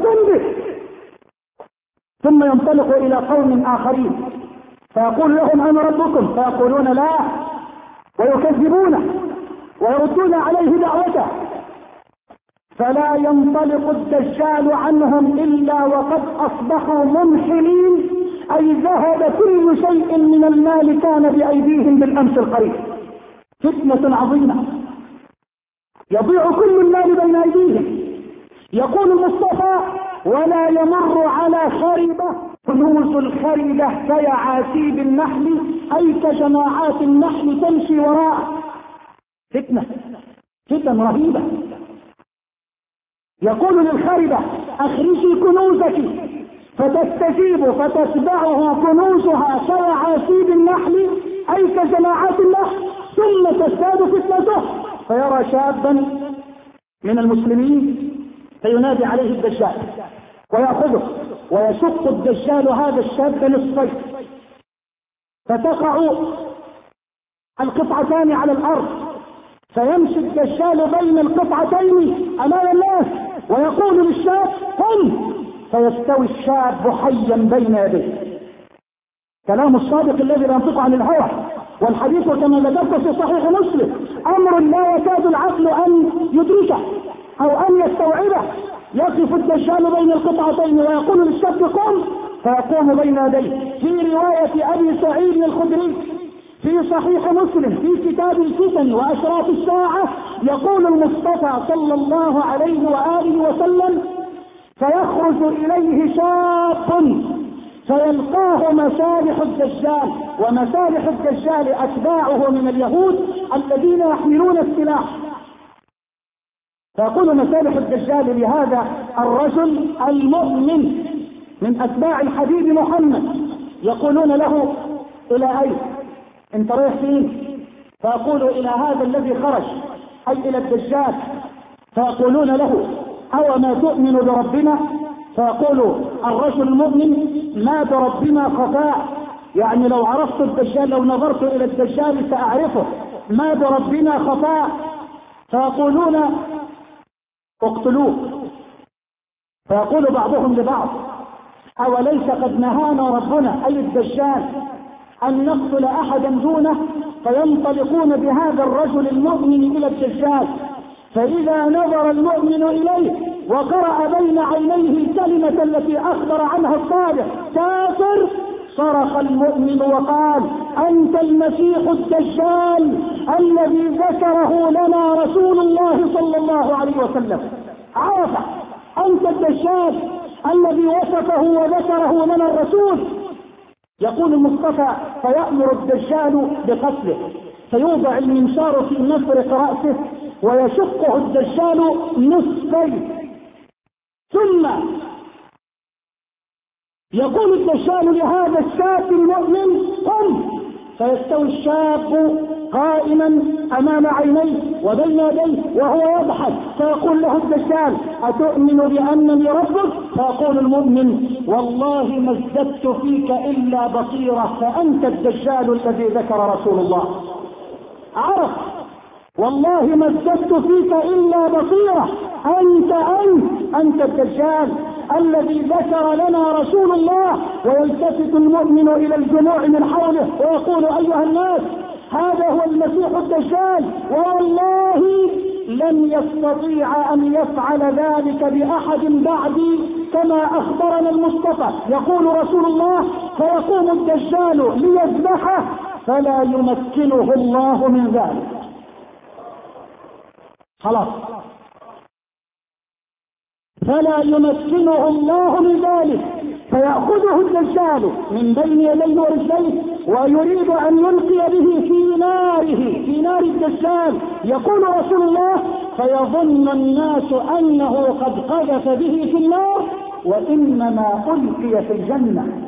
به. ثم ينطلق إلى قوم آخرين فيقول لهم أنا ربكم، فيقولون لا، ويكذبونه ويردون عليه دعوته. فلا ينطلق الدجال عنهم إلا وقد أصبحوا منحلين، أي ذهب كل شيء من المال كان بأيديهم بالأمس القريب. فتنة عظيمة، يضيع كل المال بين أيديهم. يقول المصطفى ولا يمر على خربة، كنوز الخربة كيعاسيب النحل، أي كجماعات النحل تمشي وراء. فتن رهيبة. يقول للخربة أخرجي كنوزك، فتستجيب فتتبعه كنوزها كيعاسيب النحل، أي كجماعات النحل، ثم تزداد فتنته، فيرى شابا من المسلمين فينادي عليه الدجال ويأخذه ويشق الدجال هذا الشاب نصفين، فتقع القطعتان على الأرض، فيمشي الدجال بين القطعتين أمام الناس ويقول للشاب قم، فيستوي الشاب حيا بين يديه. كلام الصادق الذي لا ينطق عن الهوى، والحديث كما ذكرت في صحيح مسلم أمر لا يكاد العقل أن يدركه أو أن يستوعبه. يقف الدجال بين القطعتين ويقول للشاب قم، فيقوم بين يديه. في رواية أبي سعيد الخدري في صحيح مسلم في كتاب الفتن وأشراط الساعة يقول المصطفى صلى الله عليه وآله وسلم فيخرج إليه شاب فيلقاه مسالح الدجال، ومسالح الدجال أتباعه من اليهود الذين يحملون السلاح. فيقول مسالح الدجال لهذا الرجل المؤمن من أتباع الحبيب محمد، يقولون له إلى أين؟ انت رايح فين؟ فيقول إلى هذا الذي خرج، أي إلى الدجال. فيقولون له أو ما تؤمن بربنا؟ فيقول الرجل المؤمن ما بربنا خفاء، يعني لو عرفت الدجال، لو نظرت إلى الدجال سأعرفه، ما بربنا خفاء. فيقولون اقتلوه. فيقول بعضهم لبعض أوليس قد نهانا ربنا، أي الدجال، أن نقتل أحدا دونه؟ فينطلقون بهذا الرجل المؤمن إلى الدجال، فإذا نظر المؤمن إليه وقرأ بين عينيه الكلمة التي أخبر عنها الصادق كافر، صرخ المؤمن وقال أنت المسيح الدجال الذي ذكره لنا رسول الله صلى الله عليه وسلم. عرف أنت الدجال الذي وصفه وذكره لنا الرسول. يقول المصطفى فيأمر الدجال بقتله، فيوضع المنشار في مفرق رأسه ويشقه الدجال نصفين، ثم يقول الدجال لهذا الشاب المؤمن قم، فيستوي الشاب قائما أمام عينيه وبين يديه وهو يضحك، فيقول له الدجال أتؤمن بأنني ربك؟ فيقول المؤمن والله ما ازددت فيك إلا بصيرة، فأنت الدجال الذي ذكر رسول الله. عرف والله ما ازددت فيك إلا بصيرة، أنت الدجال الذي ذكر لنا رسول الله. ويلتفت المؤمن إلى الجموع من حوله ويقول أيها الناس هذا هو المسيح الدجال، والله لن يستطيع أن يفعل ذلك بأحد بعدي كما أخبرنا المصطفى. يقول رسول الله فيقوم الدجال ليذبحه فلا يمكنه الله من ذلك. خلاص، فلا يمكنه الله من ذلك، فيأخذه الدجال من بين يديه ورجليه ويريد أن يلقي به في نار الدجال. يقول رسول الله فيظن الناس أنه قد قذف به في النار وإنما ألقي في الجنة.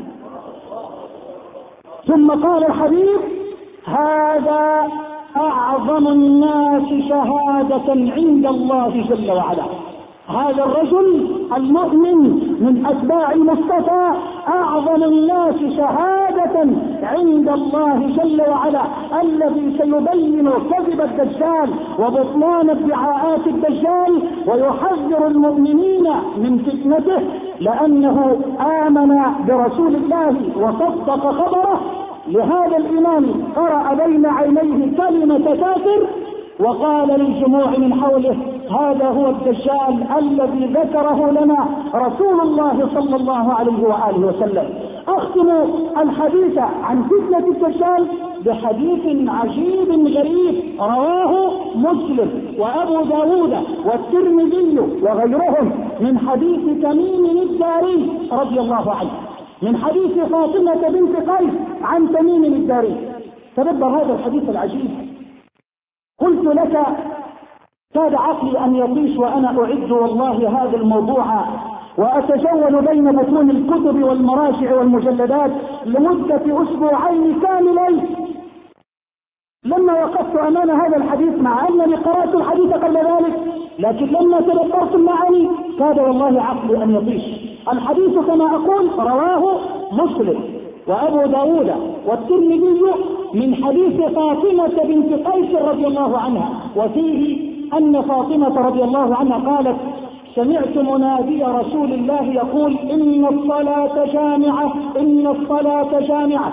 ثم قال الحبيب هذا أعظم الناس شهادة عند الله جل وعلا. هذا الرجل المؤمن من أتباع المصطفى أعظم الناس شهادة شهادة عند الله جل وعلا الذي سيبين كذب الدجال وبطلان ادعاءات الدجال ويحذر المؤمنين من فتنته، لأنه آمن برسول الله وصدق خبره. لهذا الإمام قرأ بين عينيه كلمة كافر وقال للجموع من حوله: هذا هو الدجال الذي ذكره لنا رسول الله صلى الله عليه وآله وسلم. أختم الحديث عن فتنة الدجال بحديث عجيب غريب رواه مسلم وأبو داود والترمذي وغيرهم من حديث تميم الداري رضي الله عنه، من حديث فاطمة بنت قيس عن تميم الداري. تدبر هذا الحديث العجيب. قلت لك كاد عقلي أن يطيش وأنا أعد والله هذا الموضوع وأتجول بين بطون الكتب والمراجع والمجلدات لمدة أسبوعين كاملين لما وقفت أمام هذا الحديث، مع أنني قرأت الحديث قبل ذلك، لكن لما تدبرت المعاني كاد والله عقلي أن يطيش. الحديث كما أقول رواه مسلم وأبو داود والترمذي من حديث فاطمة بنت قيس رضي الله عنها، وفيه أن فاطمة رضي الله عنها قالت: سمعت منادي رسول الله يقول: إن الصلاة جامعة، إن الصلاة جامعة.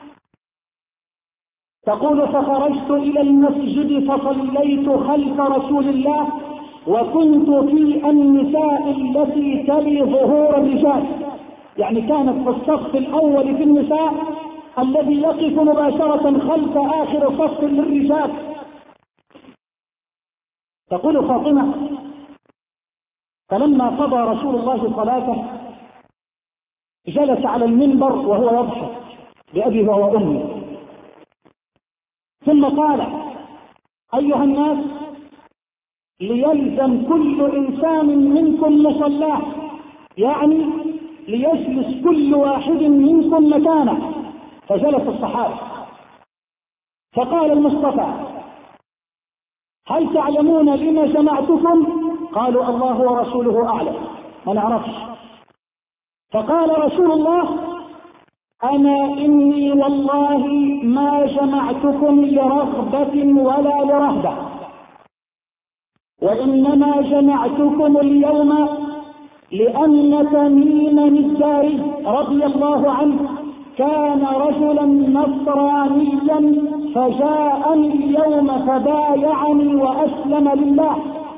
تقول: فخرجت إلى المسجد فصليت خلف رسول الله، وكنت في النساء التي تلي ظهور الرجال، يعني كانت في الصف الأول في النساء الذي يقف مباشرة خلف آخر صف للرجال. تقول فاطمة: فلما قضى رسول الله صلاته جلس على المنبر وهو يضحك بأبيه وأمه، ثم قال: أيها الناس، ليلزم كل إنسان منكم مصلاه، يعني ليجلس كل واحد منكم مكانه. فجلس الصحابة، فقال المصطفى: هل تعلمون لما جمعتكم؟ قالوا: الله ورسوله أعلم، ما نعرفش. فقال رسول الله: أنا إني والله ما جمعتكم لرغبة ولا لرهبة، وإنما جمعتكم اليوم لأن تميم الداري رضي الله عنه كان رجلا نصرانيا فجاءني اليوم فبايعني وأسلم لله.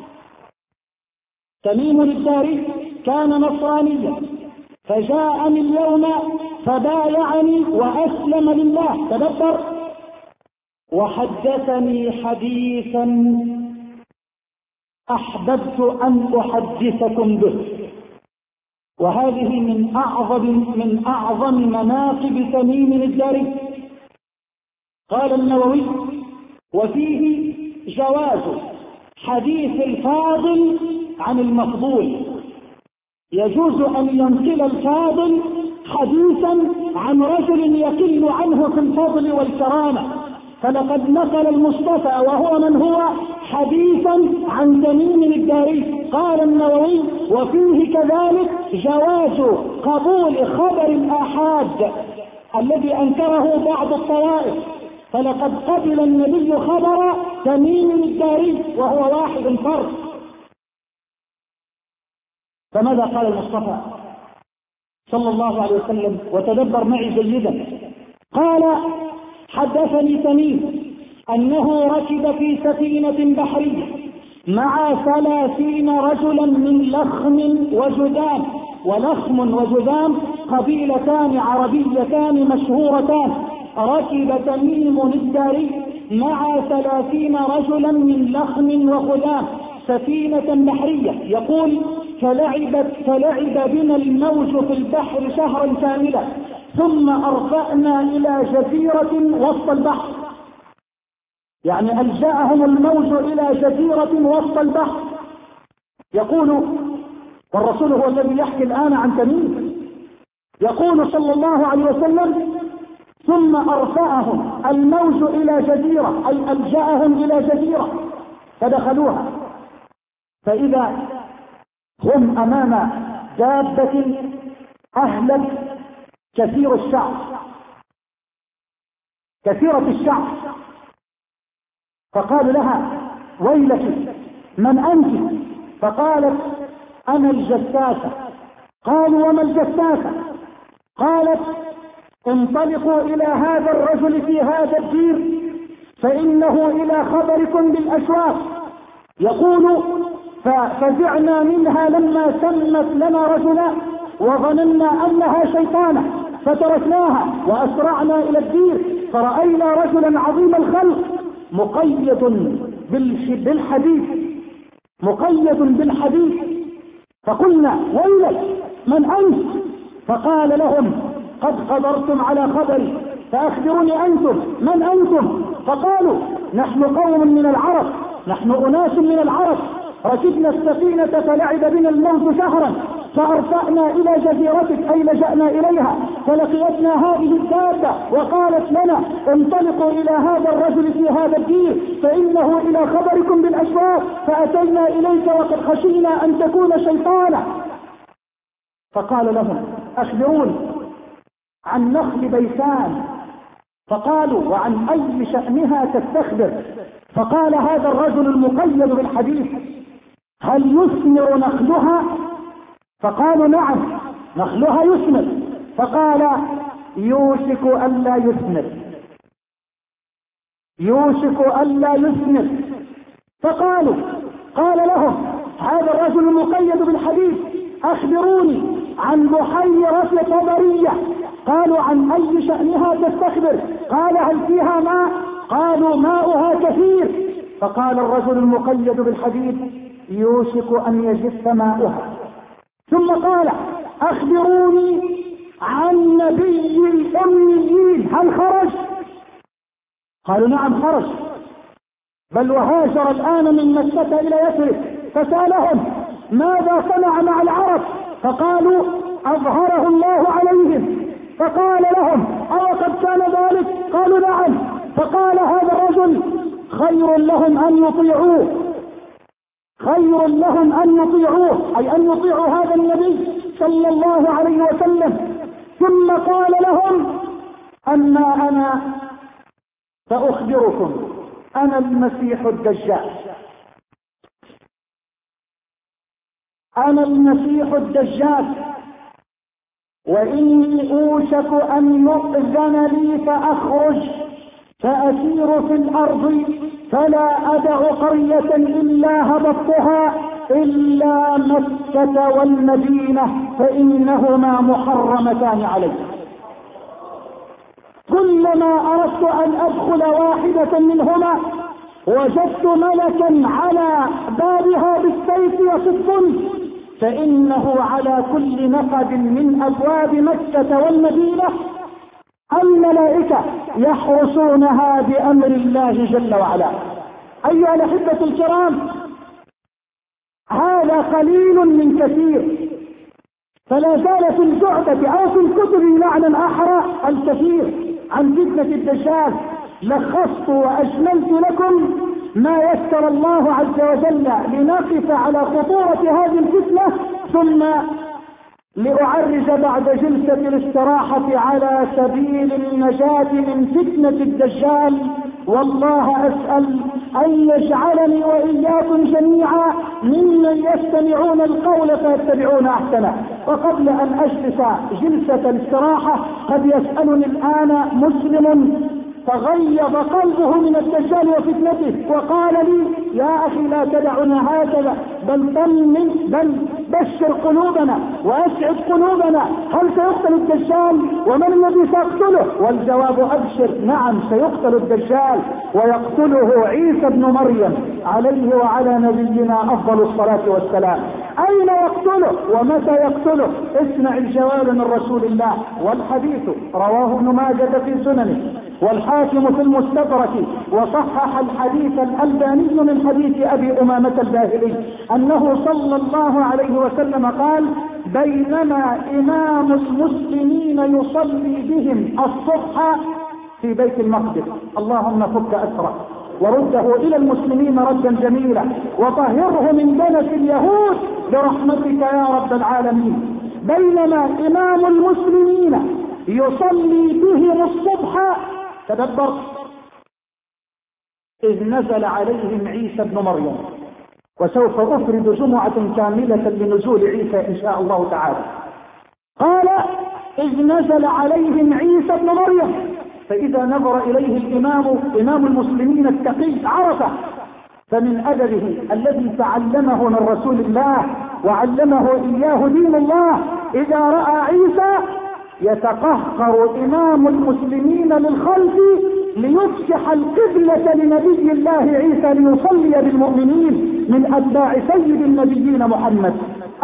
تميم الداري كان نصرانيا فجاءني اليوم فبايعني وأسلم لله. تدبر: وحدثني حديثا أحببت أن أحدثكم به. وهذه من أعظم مناقب تميم الداري. قال النووي: وفيه جواز حديث الفاضل عن المفضول، يجوز أن ينقل الفاضل حديثا عن رجل يقل عنه في الفضل والكرامة، فلقد نقل المصطفى وهو من هو حديثا عن تميم الداري. قال النووي: وفيه كذلك جواز قبول خبر الآحاد الذي أنكره بعض الطوائف، فلقد قبل النبي خبر تميم الداري وهو واحد فرد. فماذا قال المصطفى صلى الله عليه وسلم؟ وتدبر معي جيدا. قال: حدثني تميم أنه ركب في سفينة بحرية مع 30 رجلا من لخم وجذام. ولخم وجذام قبيلتان عربيتان مشهورتان. ركب تميم الداري مع 30 رجلا من لخم وخذام سفينة بحرية. يقول: فلعب بنا الموج في البحر شهرا كاملا، ثم أرفأنا إلى جزيرة وسط البحر، يعني ألجأهم الموج إلى جزيرة وسط البحر. يقول، والرسول هو الذي يحكي الآن عن تميم، يقول صلى الله عليه وسلم: ثم أرفأهم الموج إلى جزيرة، أي ألجأهم إلى جزيرة، فدخلوها، فإذا هم أمام دابة أهلك كثير الشعر، كثيرة الشعر، فقالوا لها ويلك من أنت؟ فقالت أنا الجساسة. قالوا وما الجساسة؟ قالت انطلقوا إلى هذا الرجل في هذا الدير فإنه إلى خبركم بالأشواق. يقول ففزعنا منها لما سمت لنا رجلا وظننا أنها شيطانة فتركناها وأسرعنا إلى الدير فرأينا رجلا عظيم الخلق مقيد بالحديث فقلنا ويلك من أنت؟ فقال لهم قد قدرتم على خبري فأخبروني أنتم من أنتم؟ فقالوا نحن قوم من العرب، نحن أناس من العرب، ركبنا السفينة فلعب بنا الموت شهرا فأرفعنا إلى جزيرتك أي لجأنا إليها فلقيتنا هذه الدابة وقالت لنا انطلقوا إلى هذا الرجل في هذا الدير فإنه إلى خبركم بالأشواق فأتينا إليك وقد خشينا أن تكون شيطانا. فقال لهم أخبروني عن نخل بيسان. فقالوا وعن أي شأنها تستخبر؟ فقال هذا الرجل المقيد بالحديث هل يثمر نخلها؟ فقالوا نعم نخلها يثمر. فقال يوشك ألا يثمر. فقالوا قال لهم هذا الرجل المقيد بالحديث أخبروني عن بحيرة طبرية. قالوا عن أي شأنها تستخبر؟ قال هل فيها ماء؟ قالوا ماؤها كثير. فقال الرجل المقيد بالحديث يوشك أن يجف ماؤها. ثم قال أخبروني عن نبي الأميين هل خرج؟ قالوا نعم خرج، بل وهاجر الآن من مكة إلى يثرب. فسألهم ماذا صنع مع العرب؟ فقالوا أظهره الله عليهم. فقال لهم أو قد كان ذلك؟ قالوا نعم. فقال هذا الرجل خير لهم أن يطيعوه أي أن يطيعوا هذا النبي صلى الله عليه وسلم. ثم قال لهم أما أنا فأخبركم أنا المسيح الدجال وإني أوشك أن يؤذن لي فأخرج فأسير في الأرض فلا أدع قرية إلا هبطتها إلا مكة والمدينة فإنهما محرمتان علي. كلما أردت أن أدخل واحدة منهما وجدت ملكا على بابها بالسيف يصدني فإنه على كل نفذ من أبواب مكة والمدينة الملائكة يحرسونها بأمر الله جل وعلا. أيها الأحبة الكرام، هذا قليل من كثير، فلا زال في الجعبة أو في الكتب معنى أحرى الكثير عن فتنة الدجال. لخصت وأجملت لكم ما يسر الله عز وجل لنقف على خطورة هذه الفتنة، ثم لأعرج بعد جلسة الاستراحة على سبيل النجاة من فتنة الدجال. والله أسأل أن يجعلني وإياكم جميعا ممن يستمعون القول فيتبعون أحسنه. وقبل أن أجلس جلسة الاستراحة قد يسألني الآن مسلم تغيظ قلبه من الدجال وفتنته وقال لي يا أخي لا تدعنا هكذا، بل بشر قلوبنا وأسعد قلوبنا، هل سيقتل الدجال ومن الذي سيقتله؟ والجواب أبشر، نعم سيقتل الدجال ويقتله عيسى ابن مريم عليه وعلى نبينا أفضل الصلاة والسلام. أين يقتله ومتى يقتله؟ اسمع الجواب من رسول الله، والحديث رواه ابن ماجه في سننه والحاكم في المستدرك وصحح الحديث الألباني من حديث أبي أمامة الباهلي أنه صلى الله عليه وسلم قال بينما إمام المسلمين يصلي بهم الصبح في بيت المقدس اللهم فك أسره ورده إلى المسلمين ردا جميلا وطهره من دنس اليهود برحمتك يا رب العالمين. بينما إمام المسلمين يصلي بهم الصبح تدبر. إذ نزل عليهم عيسى ابن مريم، وسوف أفرد جمعة كاملة لنزول عيسى إن شاء الله تعالى. قال إذ نزل عليهم عيسى ابن مريم، فإذا نظر إليه إمام المسلمين التقي عرفه. فمن أدبه الذي تعلمه من رسول الله وعلمه إياه دين الله، إذا رأى عيسى يتقهقر إمام المسلمين للخلف ليفسح القبلة لنبي الله عيسى ليصلي بالمؤمنين من أتباع سيد النبيين محمد.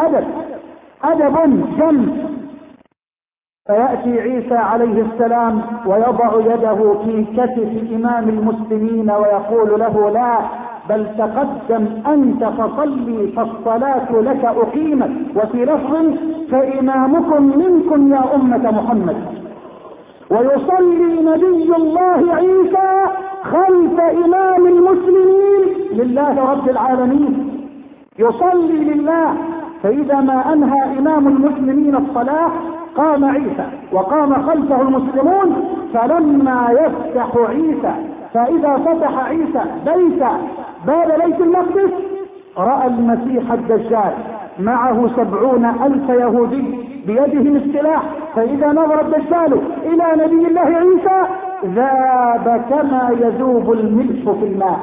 أدب جم. فيأتي عيسى عليه السلام ويضع يده في كتف إمام المسلمين ويقول له: لا، بل تقدم أنت فصلي فالصلاة لك أقيمت. وفي لفظ: فإمامكم منكم يا أمة محمد. ويصلي نبي الله عيسى خلف إمام المسلمين لله رب العالمين، يصلي لله. فإذا ما أنهى إمام المسلمين الصلاة قام عيسى وقام خلفه المسلمون. فلما يفتح عيسى، فإذا فتح عيسى باب بيت المقدس، رأى المسيح الدجال معه 70,000 يهودي بيدهم السلاح. فإذا نظر الدجال إلى نبي الله عيسى ذاب كما يذوب الملح في الماء،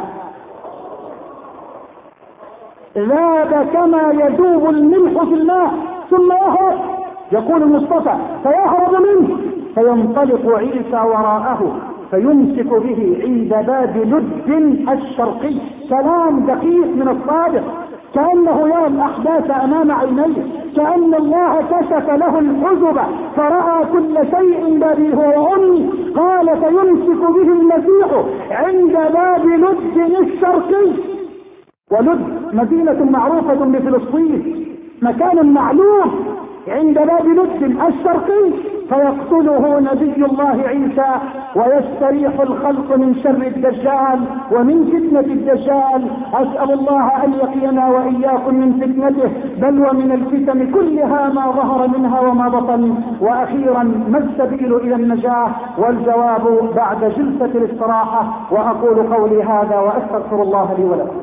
ذاب كما يذوب الملح في الماء. ثم يهرب، يقول المصطفى: فيهرب منه، فينطلق عيسى وراءه فيمسك به عند باب لد الشرقي. كلام دقيق من الصادق، كأنه يرى الأحداث أمام عينيه، كأن الله كشف له الحجب فرأى كل شيء بأبيه وأمي. قال: فيمسك به المسيح عند باب لد الشرقي. ولد مدينة معروفة بفلسطين، مكان معلوم عند باب لد الشرقي. فيقتله نبي الله عيسى ويستريح الخلق من شر الدجال ومن فتنة الدجال. أسأل الله أن يقينا وإياكم من فتنته، بل ومن الفتن كلها ما ظهر منها وما بطن. وأخيرا، ما السبيل إلى النجاة؟ والجواب بعد جلسة الاستراحة. وأقول قولي هذا وأستغفر الله لي ولكم.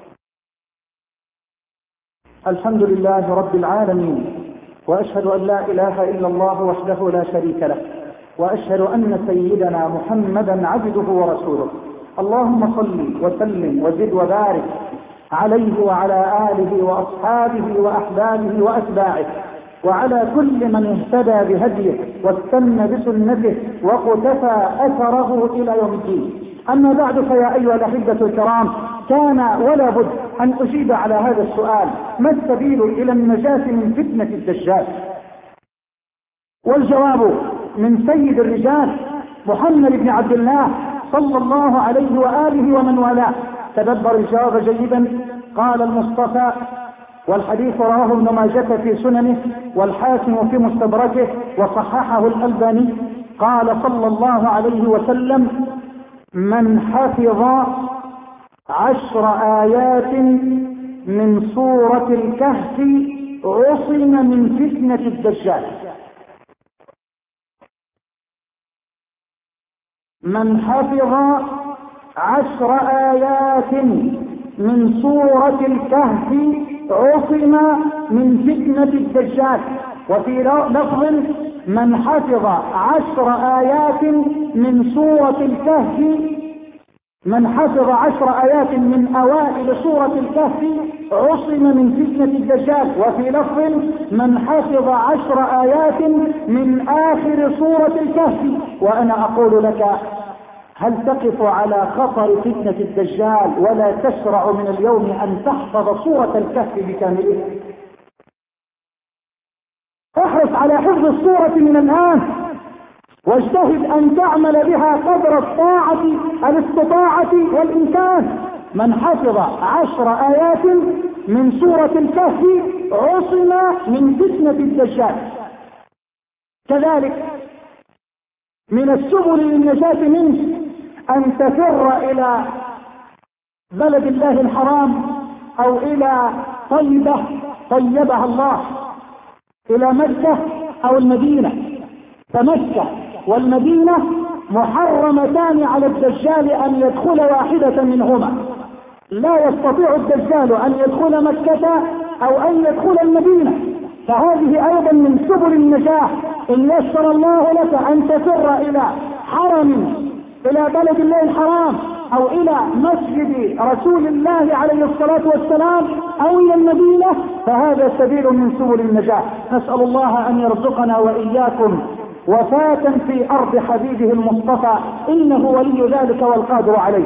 الحمد لله رب العالمين، وأشهد أن لا إله إلا الله وحده لا شريك له، وأشهد أن سيدنا محمدا عبده ورسوله. اللهم صل وسلم وزد وبارك عليه وعلى آله وأصحابه وأحبابه وأتباعه وعلى كل من اهتدى بهديه واستنى بسنته وقتفى أثره إلى يوم الدين. أما بعد، فيا أيها الأحبة الكرام، كان ولا بد أن أجيب على هذا السؤال: ما السبيل إلى النجاة من فتنة الدجال؟ والجواب من سيد الرجال محمد بن عبد الله صلى الله عليه وآله ومن والاه. تدبر الجواب جيدا. قال المصطفى، والحديث رواه ابن ماجه في سننه والحاكم في مستدركه وصححه الألباني. قال صلى الله عليه وسلم: من حفظ 10 آيات من سورة الكهف عصم من فتنة الدجال. من حفظ 10 آيات من سورة الكهف عصم من فتنة الدجال. وفي لفظ: من حفظ 10 آيات من سورة الكهف، من حفظ 10 آيات من أوائل سورة الكهف عصم من فتنة الدجال. وفي لفظ: من حفظ 10 آيات من آخر سورة الكهف. وأنا أقول لك: هل تقف على خطر فتنة الدجال ولا تشرع من اليوم أن تحفظ سورة الكهف بكاملها؟ احرص على حفظ السورة من الآن، واجتهد أن تعمل بها قدر الطاعة الاستطاعة والإمكان. من حفظ 10 آيات من سورة الكهف عصم من فتنة الدجال. كذلك من السبل للنجاة منه أن تفر إلى بلد الله الحرام أو إلى طيبة طيبها الله، إلى مكة أو المدينة. فمكة والمدينة محرمتان على الدجال أن يدخل واحدة منهما. لا يستطيع الدجال أن يدخل مكة أو أن يدخل المدينة، فهذه أيضا من سبل النجاح. إن يسر الله لك أن تفر إلى حرم، إلى بلد الله الحرام، أو إلى مسجد رسول الله عليه الصلاة والسلام، أو إلى المدينة، فهذا سبيل من سبل النجاح. نسأل الله أن يرزقنا وإياكم وفاة في أرض حبيبه المصطفى، إنه ولي ذلك والقادر عليه.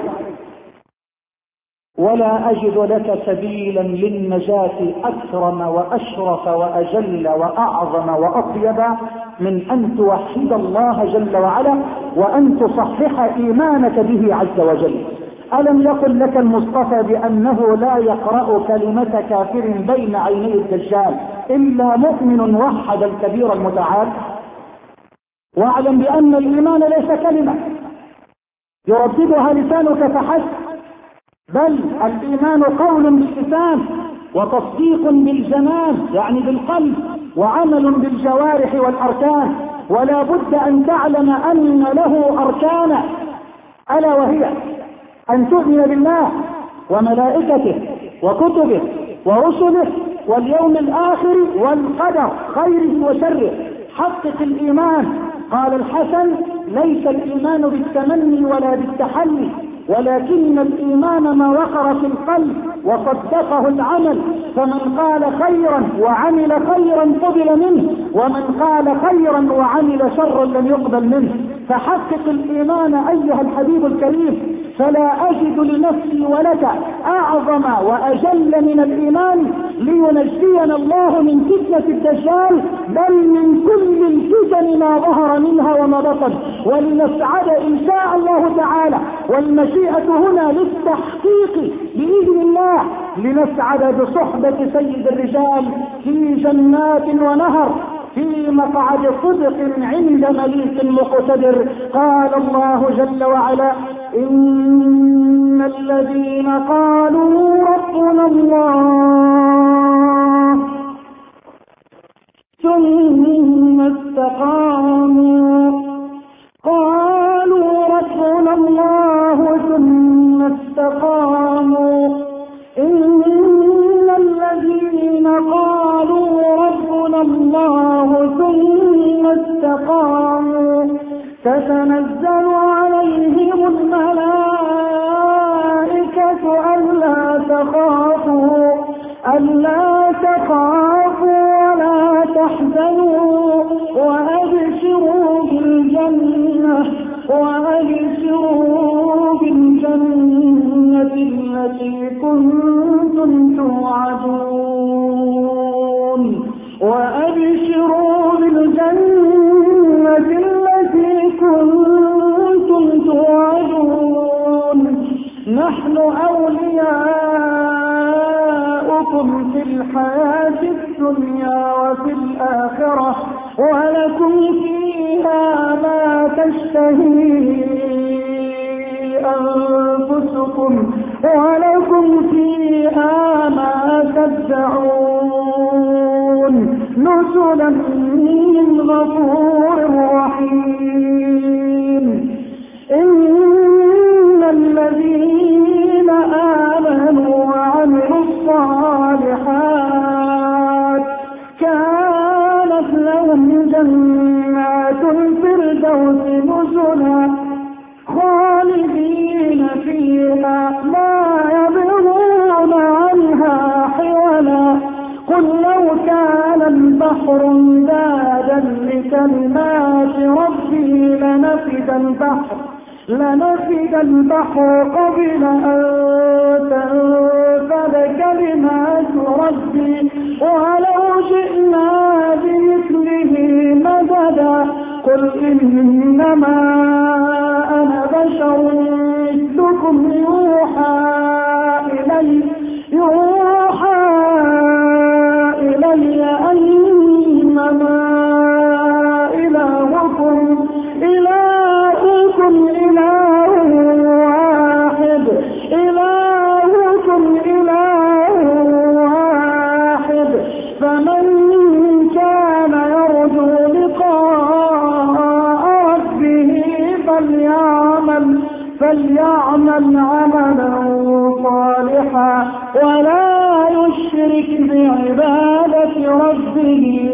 ولا أجد لك سبيلا للنجاة أكرم وأشرف وأجل وأعظم وأطيب من أن توحد الله جل وعلا وأن تصحح إيمانك به عز وجل. ألم يقل لك المصطفى بأنه لا يقرأ كلمة كافر بين عيني الدجال إلا مؤمن وحد الكبير المتعال؟ واعلم بأن الإيمان ليس كلمة يرددها لسانك فحسب، بل الإيمان قول باللسان وتصديق بالجنان يعني بالقلب وعمل بالجوارح والأركان. ولا بد أن تعلم أن له أركان، ألا وهي أن تؤمن بالله وملائكته وكتبه ورسله واليوم الآخر والقدر خيره وشره. حقق الإيمان. قال الحسن: ليس الإيمان بالتمني ولا بالتحلي، ولكن الإيمان ما وقر في القلب وصدقه العمل. فمن قال خيرا وعمل خيرا قبل منه، ومن قال خيرا وعمل شرا لم يقبل منه. فحقق الإيمان أيها الحبيب الكريم. فلا أجد لنفسي ولك أعظم وأجل من الإيمان لينجينا الله من فتنة الدجال، بل من كل الفتن ما ظهر منها وما بطن، ولنسعد إن شاء الله تعالى. والمشيئة هنا للتحقيق بإذن الله، لنسعد بصحبة سيد الرجال في جنات ونهر في مقعد صدق عند مليك مقتدر. قال الله جل وعلا: إن الذين قالوا ربنا الله ثم استقاموا، قالوا ربنا الله ثم استقاموا، إن الذين قالوا ربنا الله ثم استقاموا تتنزل عليهم الملائكة ألا تخافوا ولا تحزنوا وأبشروا بالجنة التي كنتم توعدون. وأبشروا بالجنة التي كنتم توعدون. نحن أولياؤكم في الحياة الدنيا وفي الآخرة، ولكم فيها ما تشتهي أنفسكم ولكم فيها ما تدعون، نزلا من غفور رحيم. إن الذين آمنوا وعملوا الصالحات كانت لهم جنات الفردوس نزلا خالدين فيها لا يبغون عنها حولا. قل لو كان البحر مدادا لكلمات ربي لنفد البحر قبل أن تنفد كلمات ربي ولو جئنا بمثله مددا. قل إنما أنا بشر مثلكم يوحى إلي أنما إلهكم إله واحد. فمن كان يرجو لقاء ربه فليعمل عملا صالحا ولا يشرك بعبادة ربه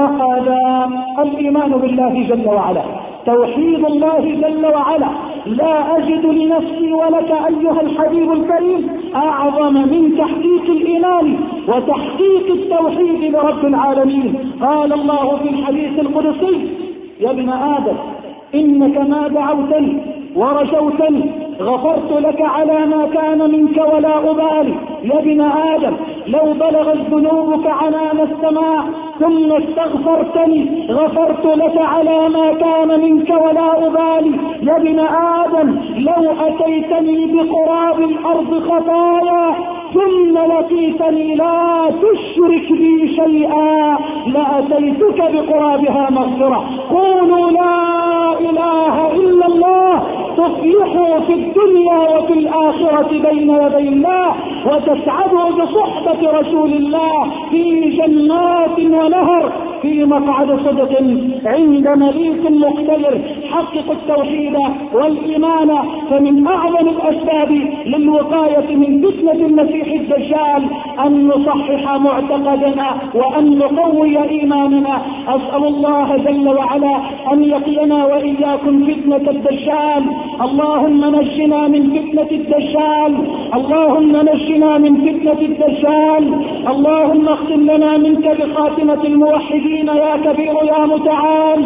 أحدا. الإيمان بالله جل وعلا، توحيد الله جل وعلا، لا أجد لنفسي ولك أيها الحبيب الكريم أعظم من تحقيق الإيمان وتحقيق التوحيد لرب العالمين. قال الله في الحديث القدسي: يا ابن آدم إنك ما دعوتني ورجوتني غفرت لك على ما كان منك ولا أبالي. يا ابن آدم لو بلغت ذنوبك عنان السماء ثم استغفرتني غفرت لك على ما كان منك ولا أبالي. يا ابن آدم لو أتيتني بقراب الأرض خطايا ثم لقيتني لا تشرك بي شيئا لأتيتك بقرابها مغفرة. قولوا لا إله إلا الله تفلحوا في الدنيا وفي الآخرة بين يدي الله وتسعدوا بصحبة رسول الله في جنات ونهر في مقعد صدق عند مليك مقتدر. حقق التوحيد والإيمان، فمن أعظم الأسباب للوقاية من فتنة المسيح الدجال أن نصحح معتقدنا وأن نقوي إيماننا. أسأل الله جل وعلا أن يقينا وإياكم فتنة الدجال. اللهم نجنا من فتنة الدجال، اللهم نجنا من فتنة الدجال. اللهم اختم لنا منك بخاتمة الموحدين يا كبير يا متعال.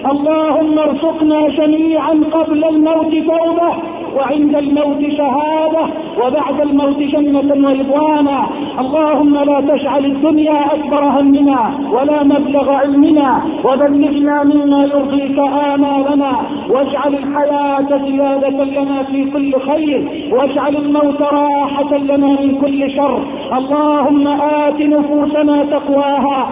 اللهم ارزقنا جميعا قبل الموت توبة وعند الموت شهادة وبعد الموت جنة ورضوانا. اللهم لا تجعل الدنيا أكبر همنا ولا مبلغ علمنا وبلغنا مما يرضيك آمالنا، واجعل الحياة زيادة لنا في كل خير واجعل الموت راحة لنا من كل شر. اللهم آت نفوسنا تقواها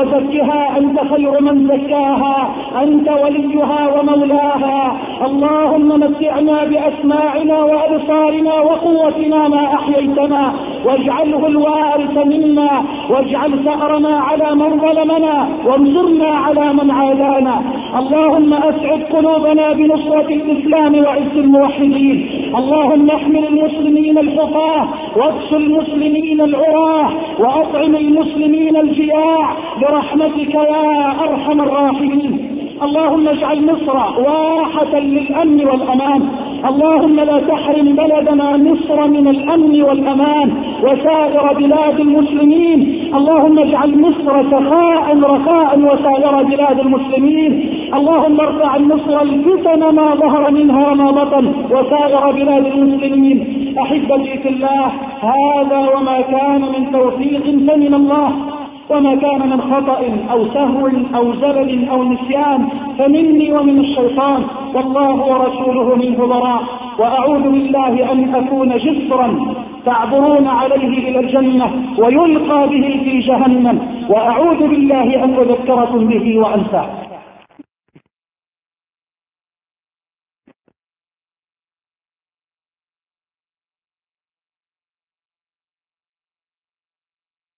وزكها أنت خير من زكاها أنت وليها ومولاها. اللهم متعنا بأسماعنا وأبصارنا وقوتنا ما أحييتنا واجعله الوارث منا واجعل ثأرنا على من ظلمنا وانصرنا على من عادانا. اللهم أسعد قلوبنا بنصرة الإسلام وعز الموحدين. اللهم احمل المسلمين الحفاة واكسو المسلمين العراه وأطعم المسلمين الجياع برحمتك يا أرحم الراحمين. اللهم اجعل مصر واحة للأمن والأمان. اللهم لا تحرم بلدنا مصر من الأمن والأمان وسائر بلاد المسلمين. اللهم اجعل مصر سخاء رخاء وسائر بلاد المسلمين. اللهم ارفع عن مصر الفتن ما ظهر منها وما بطن وسائر بلاد المسلمين. أحبتي في الله، هذا وما كان من توفيق فمن الله، وما كان من خطأ أو سهو أو زلل أو نسيان فمني ومن الشيطان، والله ورسوله منه براء. وأعوذ بالله أن أكون جسرا تعبرون عليه إلى الجنة ويلقى به في جهنم، وأعوذ بالله أن أذكركم به وأنساه.